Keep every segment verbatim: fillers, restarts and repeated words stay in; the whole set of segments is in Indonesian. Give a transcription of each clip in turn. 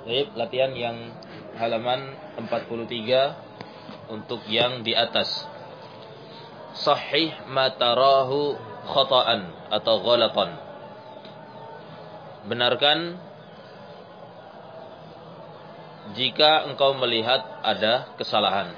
Baik, latihan yang halaman empat puluh tiga untuk yang di atas. Sahih ma tarahu khata'an atau ghalatan. Benarkan jika engkau melihat ada kesalahan.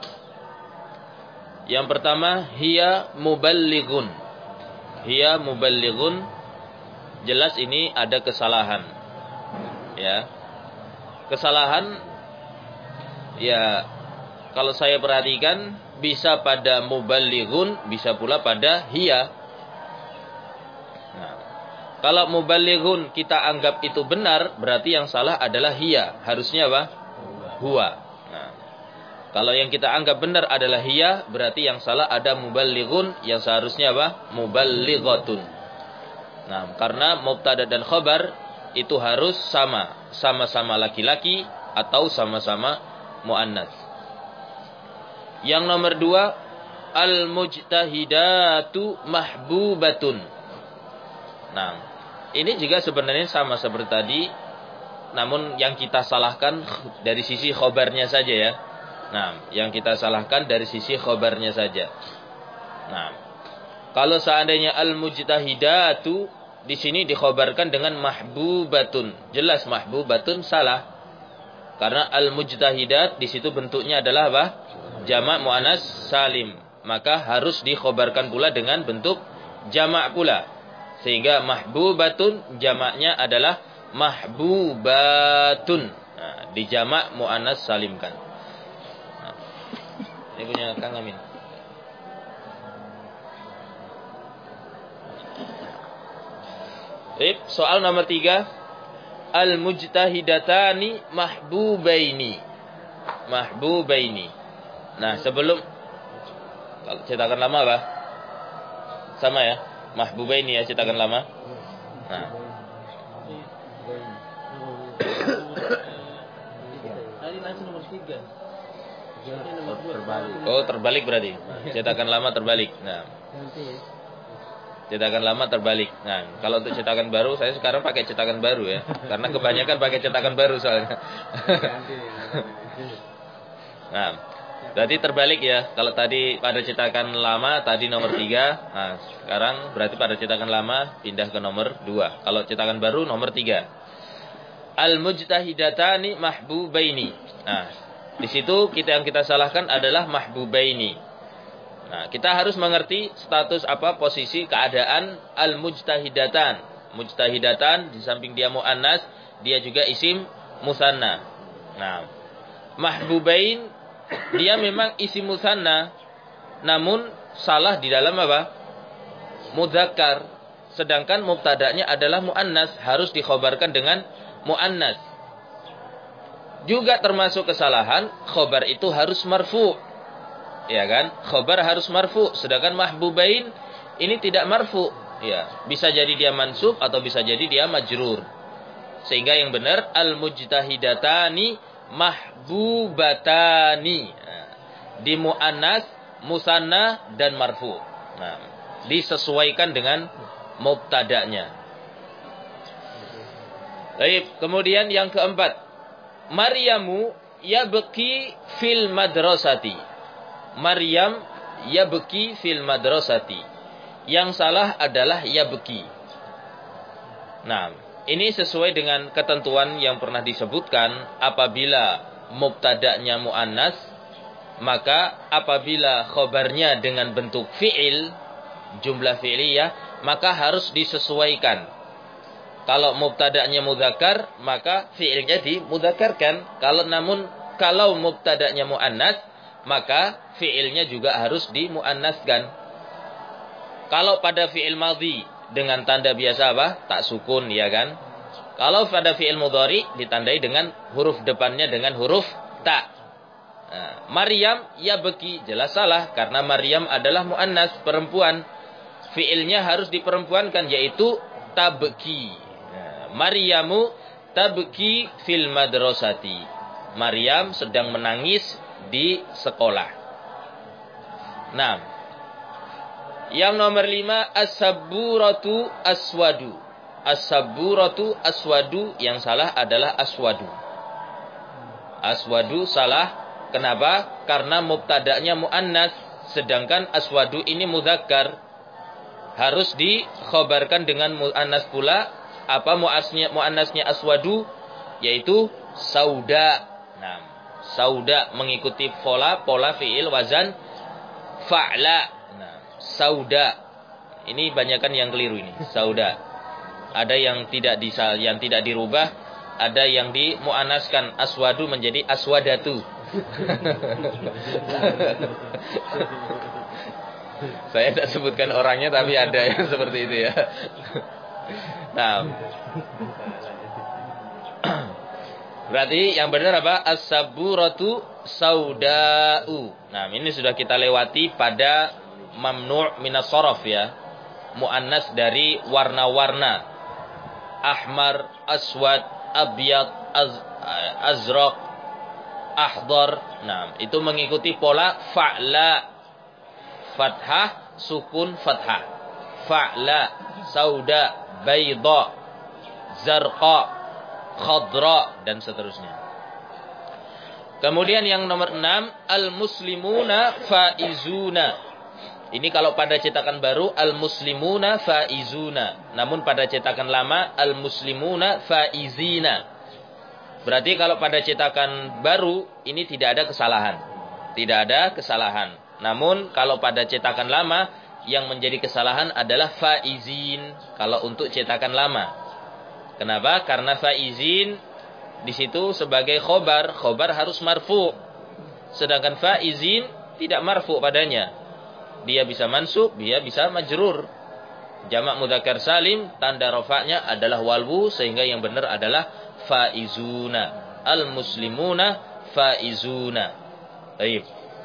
Yang pertama, hiya muballighun. Hiya muballighun, jelas ini ada kesalahan. Ya. Kesalahan ya, kalau saya perhatikan bisa pada muballighun, bisa pula pada hiya. Nah, kalau muballighun kita anggap itu benar, berarti yang salah adalah hiya. Harusnya apa? Huwa. Nah, kalau yang kita anggap benar adalah hiya, berarti yang salah ada muballighun, yang seharusnya apa? Muballighatun. Nah, karena mubtada dan khabar itu harus sama, sama-sama laki-laki atau sama-sama muannats. Yang nomor dua, al-mujtahidatu mahbubatun. Nah, ini juga sebenarnya sama seperti tadi, namun yang kita salahkan dari sisi khobarnya saja ya. Nah, yang kita salahkan dari sisi khobarnya saja. Nah, kalau seandainya al-mujtahidatu di sini dikhobarkan dengan mahbubatun, jelas mahbubatun salah. Karena al-mujtahidat di situ bentuknya adalah apa? Jamak muannas salim. Maka harus dikhobarkan pula dengan bentuk jamak pula. Sehingga mahbubatun jamaknya adalah mahbubatun. Nah, di jamak muannas salimkan. Nah, ini punya Kang Amin. Baik, soal nomor tiga. Al-mujtahidatani mahbubaini. Mahbubaini. Nah, sebelum kalau cetakan lama apa? Sama ya? Mahbubaini ya cetakan lama. Nah. Tadi langsung nomor tiga. Oh, terbalik berarti. Cetakan lama terbalik. Nah. Cetakan lama terbalik. Nah, kalau untuk cetakan baru, saya sekarang pakai cetakan baru ya. Karena kebanyakan pakai cetakan baru soalnya. Nah, berarti terbalik ya. Kalau tadi pada cetakan lama, tadi nomor tiga. Nah, sekarang berarti pada cetakan lama, pindah ke nomor dua. Kalau cetakan baru, nomor tiga. Al-mujtahidatani mahbubaini. Nah, di situ kita yang kita salahkan adalah mahbubaini. Nah, kita harus mengerti status apa, posisi, keadaan al-mujtahidatan. Mujtahidatan, di samping dia mu'annas, dia juga isim musanna. Nah, mahbubain, dia memang isim musanna, namun salah di dalam apa? Mudzakkar. Sedangkan mubtada'nya adalah mu'annas, harus dikhobarkan dengan mu'annas. Juga termasuk kesalahan, khobar itu harus marfu'. Ya kan? Khobar harus marfu, sedangkan mahbubain ini tidak marfu. Ya, bisa jadi dia mansub atau bisa jadi dia majrur. Sehingga yang benar al-mujtahidatani mahbubatani. Nah, di muannas, musanna dan marfu. Nah, disesuaikan dengan mubtada'nya. Baik, kemudian yang keempat, Maryamu yabki fil madrasati. Maryam yabki fil madrasati. Yang salah adalah yabki. Nah, ini sesuai dengan ketentuan yang pernah disebutkan, apabila mubtada'nya muannas, maka apabila khobarnya dengan bentuk fi'il, jumlah fi'liyah, maka harus disesuaikan. Kalau mubtada'nya mudzakkar, maka fi'ilnya dimudzakarkan. Kalau namun kalau mubtada'nya muannas, maka fi'ilnya juga harus dimuannaskan. Kalau pada fi'il madhi dengan tanda biasa apa? Tak sukun, ya kan? Kalau pada fi'il mudhari ditandai dengan huruf depannya dengan huruf ta. Nah, Maryam yabki, jelas salah karena Maryam adalah muannas, perempuan. Fi'ilnya harus diperempuankan, yaitu tabki. Nah, Maryamu tabki fil madrasati. Maryam sedang menangis di sekolah. Nah, yang nomor lima, as-sabburatu aswadu. As-sabburatu aswadu, yang salah adalah aswadu. Aswadu salah. Kenapa? Karena mubtada'nya muannas, sedangkan aswadu ini mudzakkar. Harus dikhabarkan dengan muannas pula. Apa muannasnya muannasnya aswadu? Yaitu sauda. Nah, sauda mengikuti pola pola fiil wazan fa'la. Nah, sauda. Ini banyakan yang keliru ini, sauda. Ada yang tidak disal, yang tidak dirubah, ada yang dimuannaskan aswadu menjadi aswadatu. Saya tidak sebutkan orangnya, tapi ada yang seperti itu ya. Nah, berarti yang benar apa? As-saburatu sauda'u. Nah, ini sudah kita lewati pada mamnu' minas shorof ya. Muannas dari warna-warna. Ahmar, aswad, abyad, az, azraq, ahdar. Nah, itu mengikuti pola fa'la. Fathah, sukun, fathah. Fa'la, sauda, bayda, zarqa, khadra, dan seterusnya. Kemudian yang nomor enam, al-muslimuna faizuna. Ini kalau pada cetakan baru, al-muslimuna faizuna. Namun pada cetakan lama, al-muslimuna faizina. Berarti kalau pada cetakan baru, ini tidak ada kesalahan. Tidak ada kesalahan. Namun kalau pada cetakan lama, yang menjadi kesalahan adalah faizin. Kalau untuk cetakan lama. Kenapa? Karena faizin di situ sebagai khobar. Khobar harus marfu. Sedangkan faizin tidak marfu padanya. Dia bisa mansub, dia bisa majrur. Jamak mudzakkar salim, tanda rafa'nya adalah walwu, sehingga yang benar adalah faizuna. Al-muslimuna faizuna. Baik.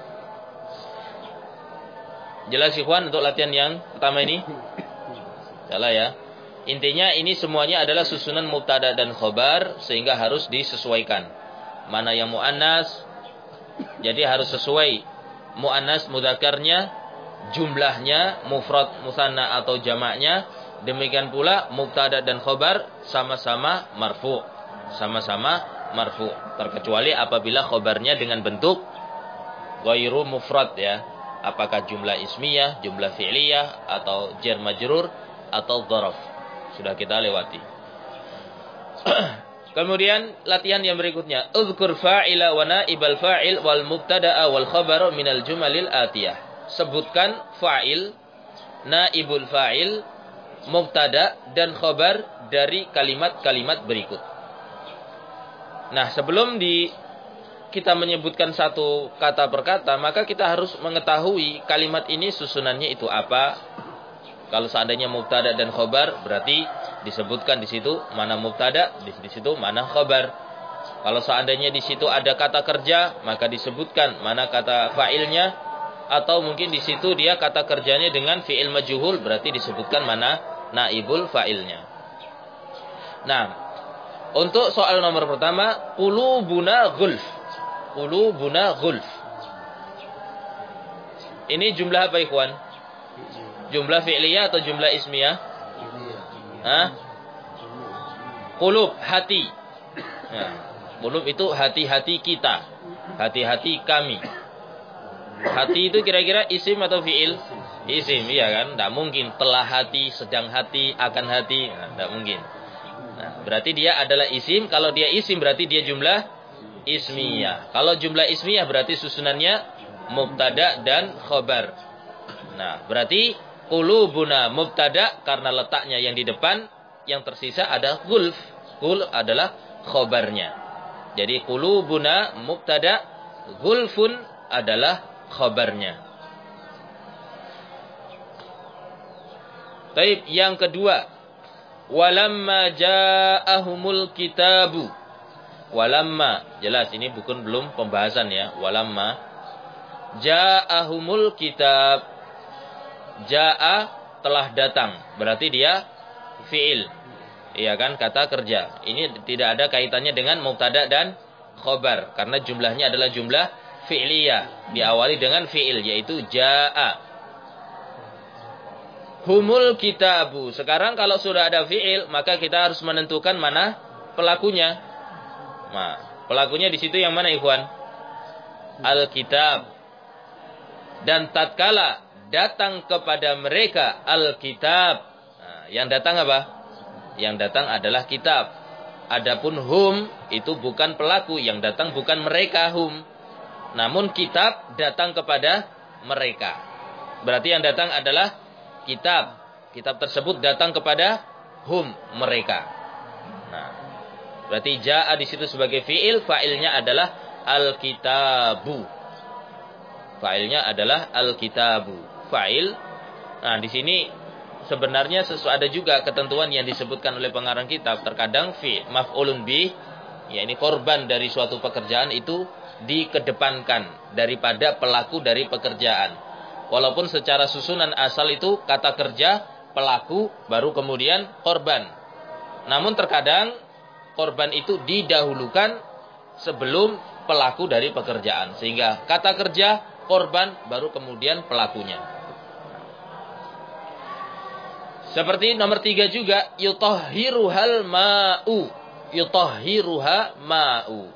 Jelas ikhwan untuk latihan yang pertama ini? Salah ya. Intinya ini semuanya adalah susunan mubtada dan khobar, sehingga harus disesuaikan. Mana yang muannas, jadi harus sesuai muannas mudzakarnya, jumlahnya, mufrad, musanna atau jamaknya. Demikian pula mubtada dan khobar sama-sama marfu. Sama-sama marfu. Terkecuali apabila khobarnya dengan bentuk ghairu mufrad ya. Apakah jumlah ismiyah, jumlah fi'liyah, atau jar majrur, atau dzaraf. Sudah kita lewati. Kemudian latihan yang berikutnya. Uzkur fa'ila wa naibal fa'il wal mubtada'a wal khabar minal jumalil atiyah. Sebutkan fa'il, naibul fa'il, mubtada, dan khabar dari kalimat-kalimat berikut. Nah, sebelum di kita menyebutkan satu kata per kata, maka kita harus mengetahui kalimat ini susunannya itu apa. Kalau seandainya mubtada dan khabar, berarti disebutkan di situ mana mubtada, di situ mana khabar. Kalau seandainya di situ ada kata kerja, maka disebutkan mana kata fa'ilnya. Atau mungkin di situ dia kata kerjanya dengan fi'il majhul, berarti disebutkan mana naibul fa'ilnya. Nah, untuk soal nomor pertama, qulubuna ghulf. Qulubuna ghulf. Ini jumlah apa ikhwan? Jumlah fi'liyah atau jumlah ismiyah? Hah? Qulub, hati. Nah, qulub itu hati-hati kita. Hati-hati kami. Hati itu kira-kira isim atau fi'il? Isim, iya kan? Tidak mungkin telah hati, sedang hati, akan hati. Nah, tidak mungkin. Nah, berarti dia adalah isim. Kalau dia isim berarti dia jumlah ismiyah. Kalau jumlah ismiyah berarti susunannya mubtada dan khobar. Nah, berarti qulubuna mubtada karena letaknya yang di depan, yang tersisa ada gulf. Gul adalah khobarnya. Jadi qulubuna mubtada, gulfun adalah khabarnya. Baik, yang kedua, walamma ja'ahumul kitabu. Walamma, jelas ini bukan belum pembahasan ya. Walamma ja'ahumul kitab. Ja'a telah datang, berarti dia fi'il. Iya kan, kata kerja. Ini tidak ada kaitannya dengan mubtada dan khabar karena jumlahnya adalah jumlah fi'liyah, diawali dengan fi'il yaitu ja'a. Humul kitabu. Sekarang kalau sudah ada fi'il, maka kita harus menentukan mana pelakunya. Nah, Pelakunya di situ yang mana, ikhwan? Alkitab. Dan tatkala datang kepada mereka Alkitab. Nah, yang datang apa? Yang datang adalah kitab. Adapun hum itu bukan pelaku, yang datang bukan mereka hum. Namun kitab datang kepada mereka. Berarti yang datang adalah kitab. Kitab tersebut datang kepada hum, mereka. Nah, berarti jaa di situ sebagai fiil, fa'ilnya adalah al-kitabu. Fa'ilnya adalah al-kitabu. Fa'il. Nah, di sini sebenarnya sesuatu ada juga ketentuan yang disebutkan oleh pengarang kitab. Terkadang fi maf'ulun bih, ya ini korban dari suatu pekerjaan itu dikedepankan daripada pelaku dari pekerjaan. Walaupun secara susunan asal itu kata kerja, pelaku, baru kemudian korban. Namun terkadang korban itu didahulukan sebelum pelaku dari pekerjaan. Sehingga kata kerja, korban, baru kemudian pelakunya. Seperti nomor tiga juga, yutahhiruhal ma'u. Yutahhiruha ma'u.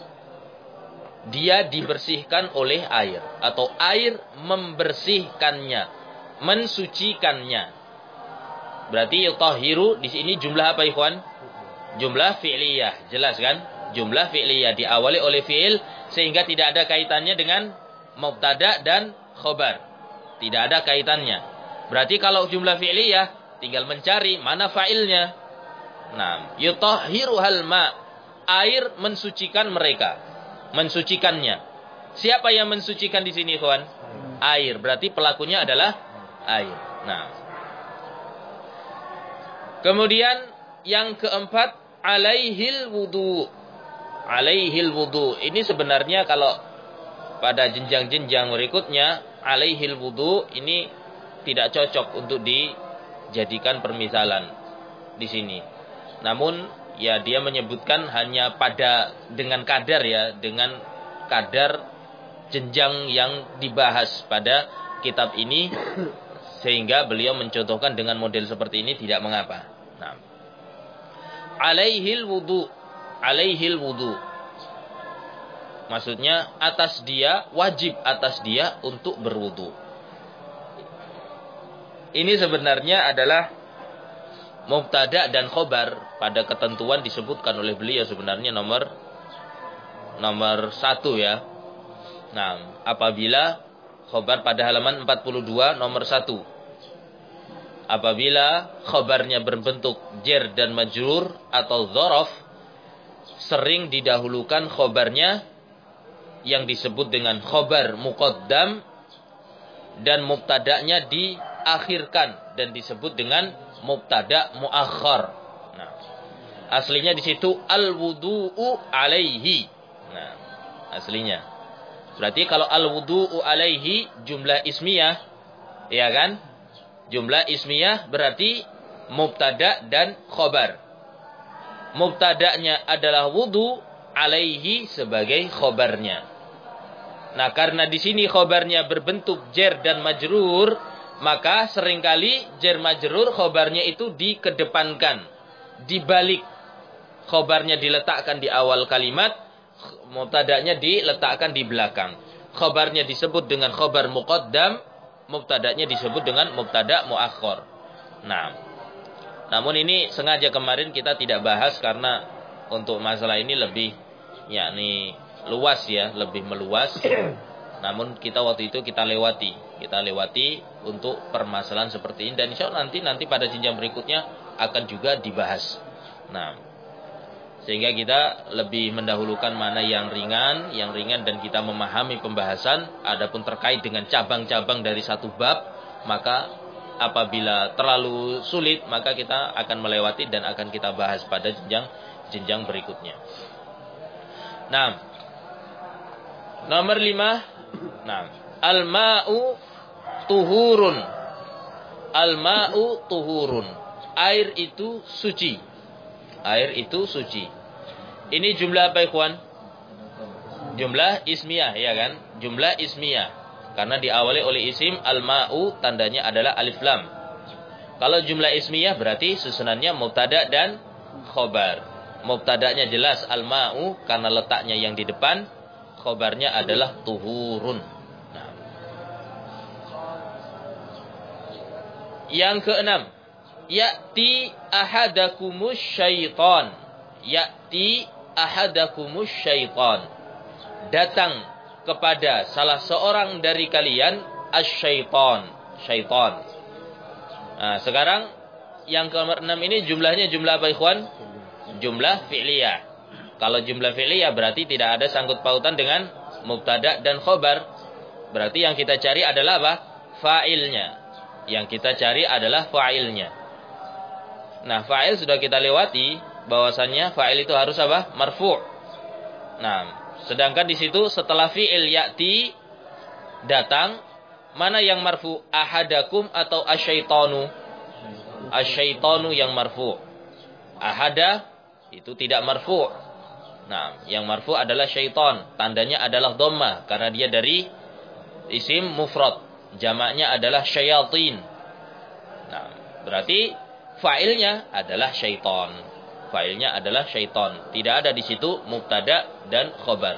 Dia dibersihkan oleh air. Atau air membersihkannya. Mensucikannya. Berarti yutahhiru di sini jumlah apa, ikhwan? Jumlah fi'liyah. Jelas kan? Jumlah fi'liyah diawali oleh fi'il. Sehingga tidak ada kaitannya dengan mubtada dan khobar. Tidak ada kaitannya. Berarti kalau jumlah fi'liyah, tinggal mencari mana fa'ilnya. Nah, yutahhiruhal ma'. Air mensucikan mereka. Mensucikannya. Siapa yang mensucikan di sini, kawan? Air. Berarti pelakunya adalah air. Nah. Kemudian yang keempat, alaihil wudu. Alaihil wudu. Ini sebenarnya kalau pada jenjang-jenjang berikutnya, alaihil wudu ini tidak cocok untuk di jadikan permisalan di sini. Namun ya dia menyebutkan hanya pada dengan kadar ya, dengan kadar jenjang yang dibahas pada kitab ini, sehingga beliau mencontohkan dengan model seperti ini tidak mengapa. Nah, alaihil wudu, alaihil wudu. Maksudnya atas dia, wajib atas dia untuk berwudu. Ini sebenarnya adalah mubtada dan khobar pada ketentuan disebutkan oleh beliau sebenarnya nomor nomor satu ya. Nah, apabila khobar pada halaman empat puluh dua nomor satu. Apabila khobarnya berbentuk jar dan majrur atau dzaraf, sering didahulukan khobarnya yang disebut dengan khobar muqaddam dan mubtada'nya di akhirkan dan disebut dengan mubtada muakhar. Nah, aslinya di situ al-wudu'u alaihi. Nah, aslinya. Berarti kalau al-wudu'u alaihi jumlah ismiyah, ya kan? Jumlah ismiyah berarti mubtada dan khobar. Mubtada'nya adalah wudu, alaihi sebagai khobarnya. Nah, karena di sini khobarnya berbentuk jar dan majrur, maka seringkali jar majrur khobarnya itu dikedepankan, dibalik. Khobarnya diletakkan di awal kalimat, mubtada'nya diletakkan di belakang. Khobarnya disebut dengan khobar muqaddam, mubtada'nya disebut dengan mubtada muakhar. Nah, namun ini sengaja kemarin kita tidak bahas karena untuk masalah ini lebih yakni luas ya, lebih meluas. Namun kita waktu itu kita lewati, kita lewati untuk permasalahan seperti ini dan insya Allah nanti nanti pada jenjang berikutnya akan juga dibahas. Nah, sehingga kita lebih mendahulukan mana yang ringan, yang ringan dan kita memahami pembahasan. Adapun terkait dengan cabang-cabang dari satu bab, maka apabila terlalu sulit maka kita akan melewati dan akan kita bahas pada jenjang jenjang berikutnya. Nah, nomor lima. Nah, al-ma'u tuhurun. Al-ma'u tuhurun. Air itu suci. Air itu suci. Ini jumlah apa, ikhwan? Jumlah ismiyah, ya kan? Jumlah ismiyah. Karena diawali oleh isim al-ma'u, tandanya adalah alif lam. Kalau jumlah ismiyah berarti susunannya mubtada dan khobar. Mubtada'nya jelas al-ma'u karena letaknya yang di depan, khobarnya adalah tuhurun. Nah. Yang keenam, ya'ti ahadakumus syaitan. Ya'ti ahadakumus syaitan. Datang kepada salah seorang dari kalian asy-syaitan, syaitan. Nah, sekarang yang keenam ini jumlahnya jumlah apa ikhwan? Jumlah fi'liyah. Kalau jumlah fi'liyah berarti tidak ada sangkut pautan dengan mubtada dan khobar. Berarti yang kita cari adalah apa? Fa'ilnya. Yang kita cari adalah fa'ilnya. Nah, fa'il sudah kita lewati, bahwasannya fa'il itu harus apa? Marfu'. Nah, sedangkan di situ setelah fi'il ya'ti datang, mana yang marfu? Ahadakum atau asyaitonu? Asyaitonu yang marfu. Ahada itu tidak marfu. Nah, yang marfu adalah syaitan. Tandanya adalah dhamma karena dia dari isim mufrad. Jamaknya adalah syayatin. Nah, berarti fa'ilnya adalah syaitan. Fa'ilnya adalah syaitan. Tidak ada di situ mubtada dan khobar.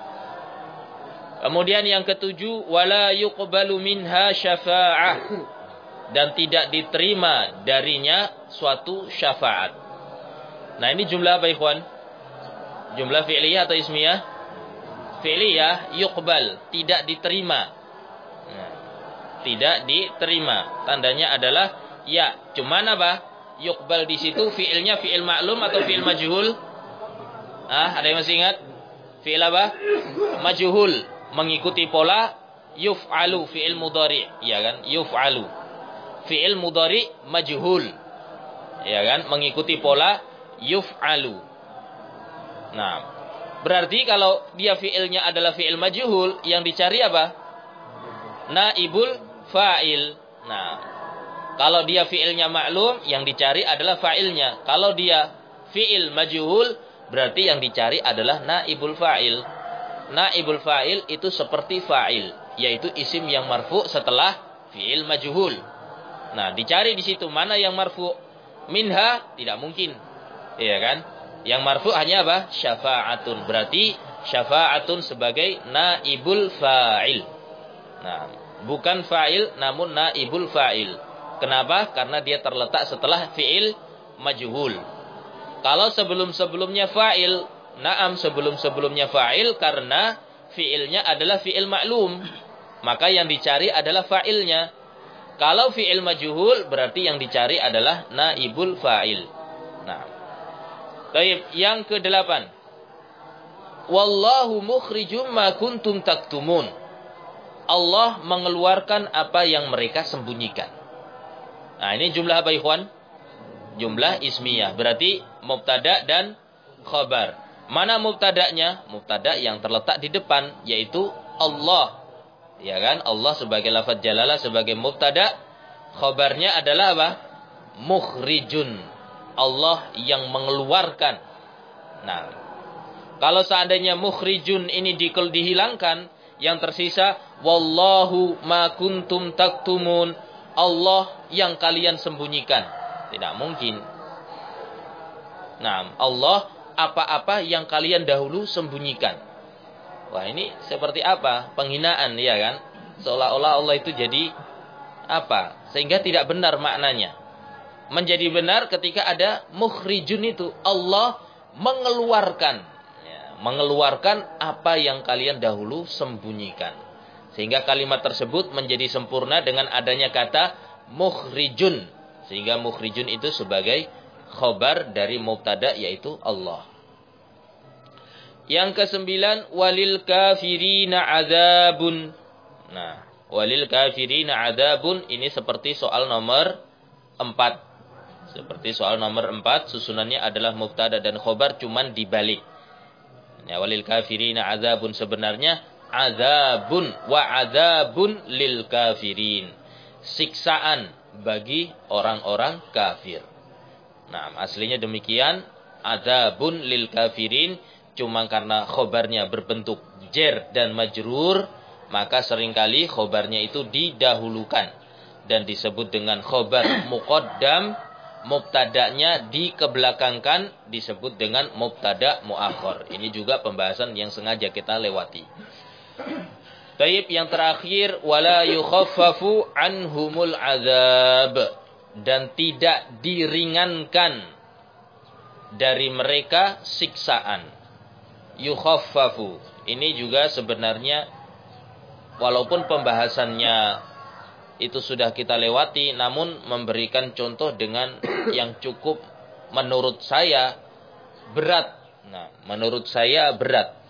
Kemudian yang ketujuh, wala yuqbalu minha syafa'ah, dan tidak diterima darinya suatu syafaat. Nah, ini jumlah apa ikhwan? Jumlah fi'liyah atau ismiyah? Fi'liyah, yuqbal, tidak diterima. Nah, tidak diterima. Tandanya adalah ya. Cuman apa? Yuqbal di situ fi'ilnya fi'il maklum atau fi'il majhul? Ah, ada yang masih ingat? Fi'il apa? Majhul. Mengikuti pola yuf'alu, fi'il mudhari, ya kan? Yuf'alu. Fi'il mudhari majhul. Ya kan? Mengikuti pola yuf'alu. Nah, berarti kalau dia fi'ilnya adalah fi'il majhul, yang dicari apa? Naibul fa'il. Nah, kalau dia fi'ilnya maklum, yang dicari adalah fa'ilnya. Kalau dia fi'il majhul, berarti yang dicari adalah naibul fa'il. Naibul fa'il itu seperti fa'il, yaitu isim yang marfu setelah fi'il majhul. Nah, dicari di situ mana yang marfu. Minha tidak mungkin. Iya kan? Yang marfu hanya apa? Syafa'atun. Berarti syafa'atun sebagai naibul fa'il. Nah, bukan fa'il namun naibul fa'il. Kenapa? Karena dia terletak setelah fi'il majhul. Kalau sebelum-sebelumnya fa'il, naam sebelum-sebelumnya fa'il karena fi'ilnya adalah fi'il maklum. Maka yang dicari adalah fa'ilnya. Kalau fi'il majhul berarti yang dicari adalah naibul fa'il. Nah. Baik, yang kedelapan. Wallahu mukhrijum ma kuntum taktumun. Allah mengeluarkan apa yang mereka sembunyikan. Nah, ini jumlah apa ikhwan? Jumlah ismiyah. Berarti mubtada dan khabar. Mana mubtada'nya? Mubtada yang terletak di depan, yaitu Allah. Ya kan? Allah sebagai lafaz jalalah sebagai mubtada. Khabarnya adalah apa? Mukhrijun. Allah yang mengeluarkan. Nah, kalau seandainya mukhrijun ini dihilangkan, yang tersisa wallahu ma kuntum taktumun. Allah yang kalian sembunyikan. Tidak mungkin. Nah, Allah apa-apa yang kalian dahulu sembunyikan. Wah, ini seperti apa? Penghinaan, ya kan? Seolah-olah Allah itu jadi apa? Sehingga tidak benar maknanya. Menjadi benar ketika ada mukhrijun itu. Allah mengeluarkan. Ya, mengeluarkan apa yang kalian dahulu sembunyikan. Sehingga kalimat tersebut menjadi sempurna dengan adanya kata mukhrijun. Sehingga mukhrijun itu sebagai khobar dari mubtada yaitu Allah. Yang kesembilan, walil kafirina adzabun. Nah, walil kafirina adzabun ini seperti soal nomor empat. Seperti soal nomor empat, susunannya adalah mubtada dan khobar cuman dibalik. Ya, walil kafirina adzabun sebenarnya adzabun wa adzabun lil kafirin. Siksaan bagi orang-orang kafir. Nah, aslinya demikian, adzabun lil kafirin, cuma karena khobarnya berbentuk jer dan majrur, maka seringkali khobarnya itu didahulukan dan disebut dengan khobar muqaddam mubtada'nya dikebelakangkan disebut dengan mubtada' muakhar. Ini juga pembahasan yang sengaja kita lewati. Taib yang terakhir, wala yukhaffafu anhumul azab, dan tidak diringankan dari mereka siksaan. Yukhaffafu ini juga sebenarnya walaupun pembahasannya itu sudah kita lewati, namun memberikan contoh dengan yang cukup menurut saya berat. Nah, menurut saya berat.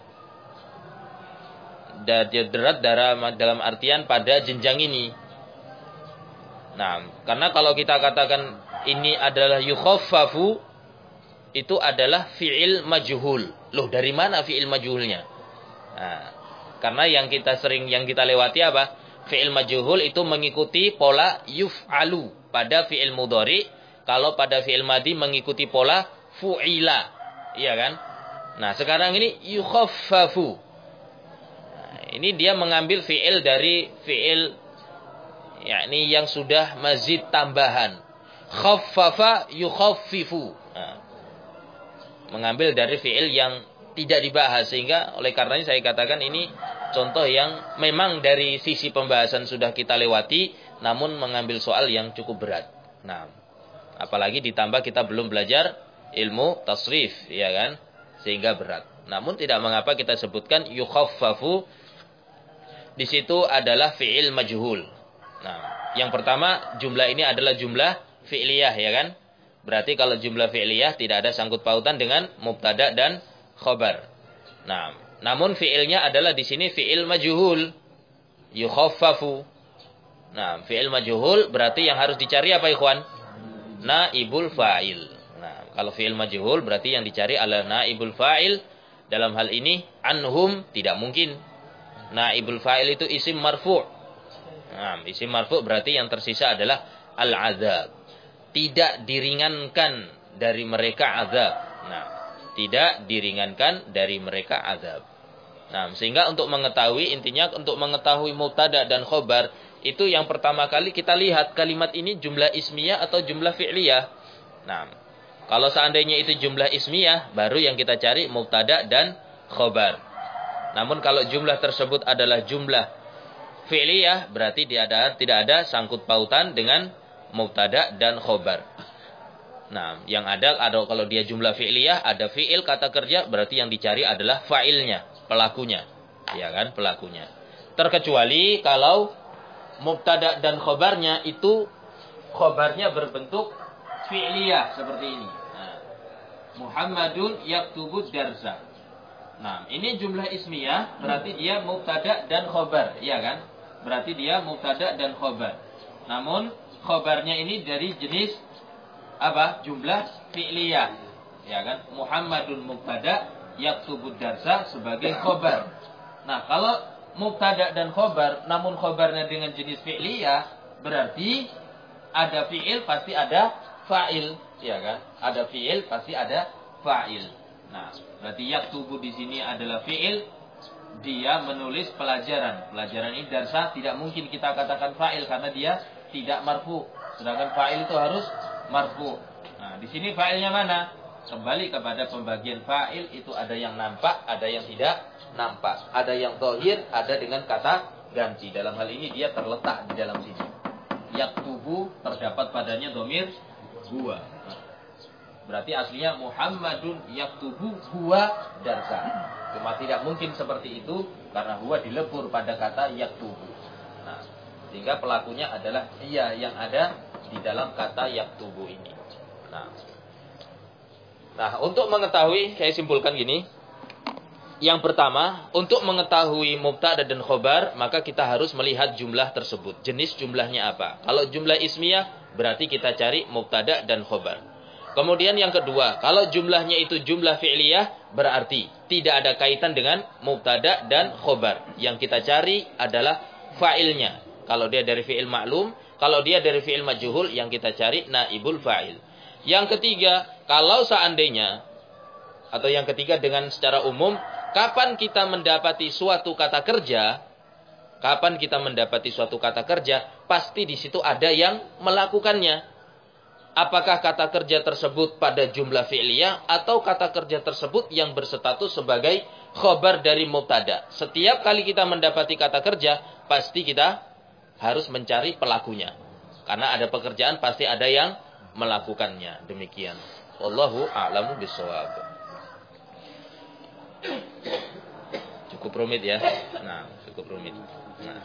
Dan berat dalam artian pada jenjang ini. Nah, karena kalau kita katakan ini adalah yukhaffafu, itu adalah fi'il majhul. Loh, dari mana fi'il majhulnya? Nah, karena yang kita sering yang kita lewati apa? Fi'il majhul itu mengikuti pola yuf'alu pada fi'il mudhari. Kalau pada fi'il madhi mengikuti pola fu'ila. Iya kan? Nah, sekarang ini yukhaffafu. Ini dia mengambil fi'il dari fi'il yakni yang sudah mazid tambahan. Khaffafa yukhaffifu. Nah, mengambil dari fi'il yang tidak dibahas, sehingga oleh karenanya saya katakan ini contoh yang memang dari sisi pembahasan sudah kita lewati, namun mengambil soal yang cukup berat. Nah, apalagi ditambah kita belum belajar ilmu tasrif, ya kan? Sehingga berat. Namun tidak mengapa kita sebutkan yukhaffafu. Di situ adalah fi'il majhul. Nah, yang pertama jumlah ini adalah jumlah fi'liyah, ya kan? Berarti kalau jumlah fi'liyah tidak ada sangkut pautan dengan mubtada dan khobar. Nah, namun fi'ilnya adalah di sini fi'il majhul. Yukhaffafu. Nah, fi'il majhul berarti yang harus dicari apa, ikhwan? Naibul fa'il. Nah, kalau fi'il majhul berarti yang dicari adalah naibul fa'il. Dalam hal ini anhum tidak mungkin. Naibul fa'il itu isim marfu'. Nah, isim marfu' berarti yang tersisa adalah al-azab. Tidak diringankan dari mereka azab. Nah, tidak diringankan dari mereka azab. Nah, sehingga untuk mengetahui, intinya untuk mengetahui mubtada dan khobar, itu yang pertama kali kita lihat kalimat ini jumlah ismiyah atau jumlah fi'liyah. Nah, kalau seandainya itu jumlah ismiyah, baru yang kita cari mubtada dan khobar. Namun kalau jumlah tersebut adalah jumlah fi'liyah, berarti tidak ada, tidak ada sangkut pautan dengan mubtada dan khobar. Nah, yang ada, ada kalau dia jumlah fi'liyah, ada fi'il kata kerja, berarti yang dicari adalah fa'ilnya, pelakunya. Ya kan, pelakunya. Terkecuali kalau mubtada dan khobarnya itu khobarnya berbentuk fi'liyah seperti ini. Nah, Muhammadun yaktubu darsa. Nah, ini jumlah ismiyah, berarti dia mubtada dan khobar, iya kan? Berarti dia mubtada dan khobar. Namun khobarnya ini dari jenis apa? Jumlah fi'liyah, ya kan? Muhammadun mubtada, yaktubud darsa sebagai khobar. Nah, kalau mubtada dan khobar, namun khobarnya dengan jenis fi'liyah, berarti ada fi'il pasti ada fa'il, ya kan? Ada fi'il pasti ada fa'il. Nah, berarti yaktubu di sini adalah fi'il, dia menulis pelajaran. Pelajaran ini darsa tidak mungkin kita katakan fa'il karena dia tidak marfu. Sedangkan fa'il itu harus marfu. Nah, di sini fa'ilnya mana? Kembali kepada pembagian fa'il itu ada yang nampak, ada yang tidak nampak. Ada yang zahir, ada dengan kata ganti. Dalam hal ini dia terletak di dalam sini. Yaktubu terdapat padanya dhamir huwa. Berarti aslinya Muhammadun yaktubu huwa darsa. Cuma tidak mungkin seperti itu karena huwa dilebur pada kata yaktubu. Nah, sehingga pelakunya adalah dia yang ada di dalam kata yaktubu ini. Nah, nah untuk mengetahui, saya simpulkan gini. Yang pertama, untuk mengetahui mubtada dan khobar, maka kita harus melihat jumlah tersebut. Jenis jumlahnya apa? Kalau jumlah ismiyah, berarti kita cari mubtada dan khobar. Kemudian yang kedua, kalau jumlahnya itu jumlah fi'liyah, berarti tidak ada kaitan dengan mubtada dan khobar. Yang kita cari adalah fa'ilnya. Kalau dia dari fi'il ma'lum, kalau dia dari fi'il majhul, yang kita cari naibul fa'il. Yang ketiga, kalau seandainya, atau yang ketiga dengan secara umum, kapan kita mendapati suatu kata kerja, kapan kita mendapati suatu kata kerja, pasti di situ ada yang melakukannya. apakah kata kerja tersebut pada jumlah fi'liyah atau kata kerja tersebut yang berstatus sebagai khobar dari mubtada. Setiap kali kita mendapati kata kerja, pasti kita harus mencari pelakunya. Karena ada pekerjaan pasti ada yang melakukannya. Demikian. Wallahu a'lamu bishawab. Cukup rumit ya. Nah, cukup rumit. Nah.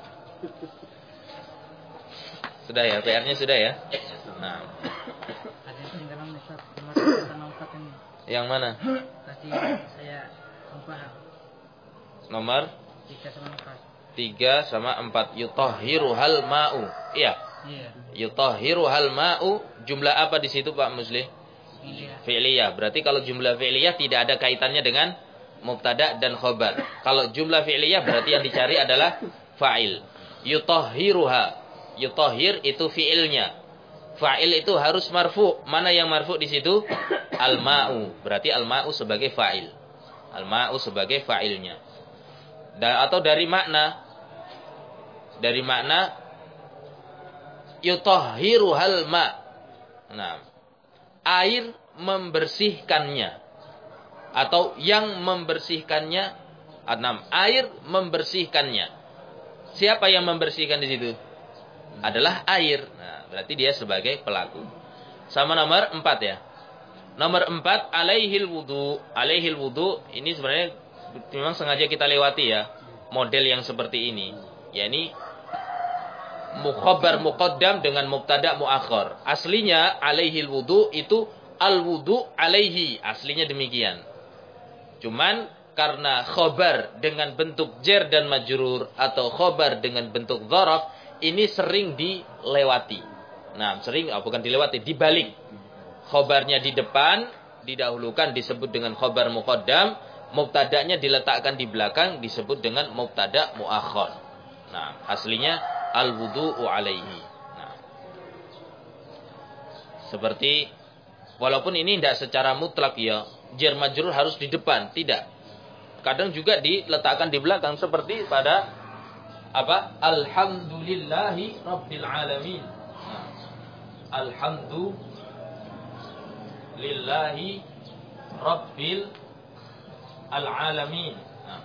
Sudah ya, P R-nya sudah ya. Nah. Ada yang ketinggalan Ustaz, nomor Ustaz ini. Yang mana? Tadi saya lupa. Nomor tiga sama empat. tiga sama empat. Yutahhiruhal ma'u. Iya. Iya. Yutahhiruhal ma'u. Jumlah apa di situ Pak Muslim? Iya. Fi'liyah. Berarti kalau jumlah fi'liyah tidak ada kaitannya dengan mubtada dan khobar. Kalau jumlah fi'liyah berarti yang dicari adalah fa'il. Yutahhiruha. Yutahhir itu fi'ilnya. Fa'il itu harus marfu. Mana yang marfu di situ? Al-ma'u. Berarti al-ma'u sebagai fa'il. Al-ma'u sebagai fa'ilnya. Dan atau dari makna. Dari makna yutahhiruhal ma'. Nah, air membersihkannya. Atau yang membersihkannya. Enam, air membersihkannya. Siapa yang membersihkan di situ? Adalah air. Nah, berarti dia sebagai pelaku. Sama nomor empat ya. Nomor empat, alaihil wudu. Alaihil wudu, ini sebenarnya memang sengaja kita lewati ya. Model yang seperti ini. yakni mukhabar muqaddam dengan mubtada muakhar. Aslinya alaihil wudu itu al wudu alaihi. Aslinya demikian. Cuman karena khobar dengan bentuk jar dan majrur atau khobar dengan bentuk dzaraf ini sering dilewati. Nah, sering oh, bukan dilewati, dibalik. Khobarnya di depan didahulukan disebut dengan khobar muqaddam, mubtada'nya diletakkan di belakang disebut dengan mubtada muakhar. Nah, aslinya al-wudu'u alaihi. Nah, seperti walaupun ini tidak secara mutlak ya, jar majrur harus di depan, tidak. Kadang juga diletakkan di belakang seperti pada apa? Alhamdulillahi rabbil alamin. Nah, alhamdulillahi rabbil alamin. Nah,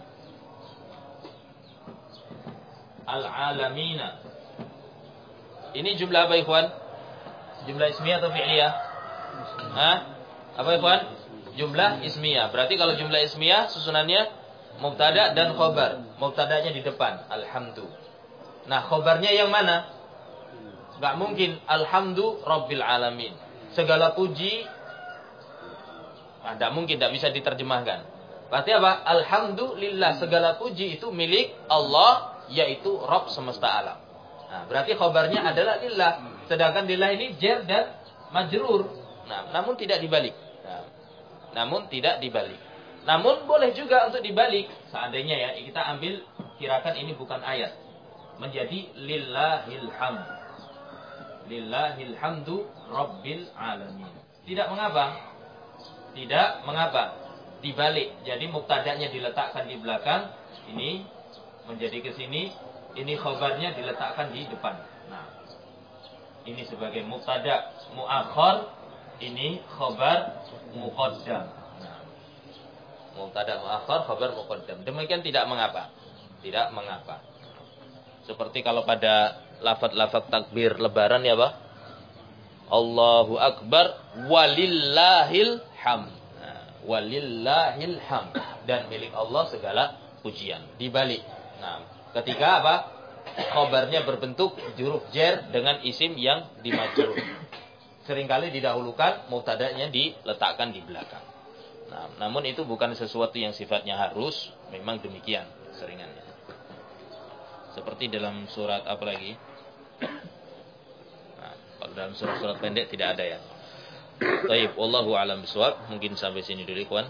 al-alamina. Ini jumlah apa ikhwan? Jumlah ismiyah atau fi'liyah? Hah? Apa ikhwan? Jumlah ismiyah. Berarti kalau jumlah ismiyah susunannya mubtada dan khobar. Mubtadanya di depan. Alhamdu. Nah, khobarnya yang mana? Gak mungkin. Alhamdu rabbil alamin. Segala puji. Nah, gak mungkin. Gak bisa diterjemahkan. Berarti apa? Alhamdulillah. Segala puji itu milik Allah. Yaitu Rabb semesta alam. Nah, berarti khobarnya adalah lillah. Sedangkan lillah ini jar dan majrur. Nah, namun tidak dibalik. Nah, namun tidak dibalik. Namun boleh juga untuk dibalik. Seandainya ya, kita ambil, kirakan ini bukan ayat. Menjadi lillahil hamd. Lillahil hamdu rabbil alamin. Tidak mengapa. Tidak mengapa. Dibalik. Jadi mubtada'nya diletakkan di belakang. Ini menjadi ke sini. Ini khobarnya diletakkan di depan. Nah, ini sebagai mubtada muakhar. Ini khobar muqaddam. Nah, mubtada muakhar, khobar muqaddam. Demikian tidak mengapa. Tidak mengapa. Seperti kalau pada lafaz-lafaz takbir lebaran ya, Pak. Allahu akbar walillahil hamd. Nah, walillahil hamd, dan milik Allah segala pujian. Dibalik. Nah, ketika apa? Khobarnya berbentuk huruf jar dengan isim yang dimajrur. Seringkali didahulukan, mubtada'nya diletakkan di belakang. Nah, namun itu bukan sesuatu yang sifatnya harus, memang demikian seringannya. Seperti dalam surat apa lagi? Nah, kalau dalam surat-surat pendek tidak ada ya. Baik, wallahu a'lam bishawab. Mungkin sampai sini dulu, kawan.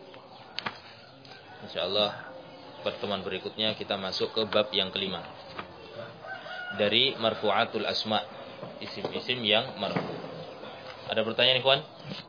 Insyaallah pertemuan berikutnya kita masuk ke bab yang kelima. Dari marfu'atul asma, isim-isim yang marfu'. Ada pertanyaan, ikhwan?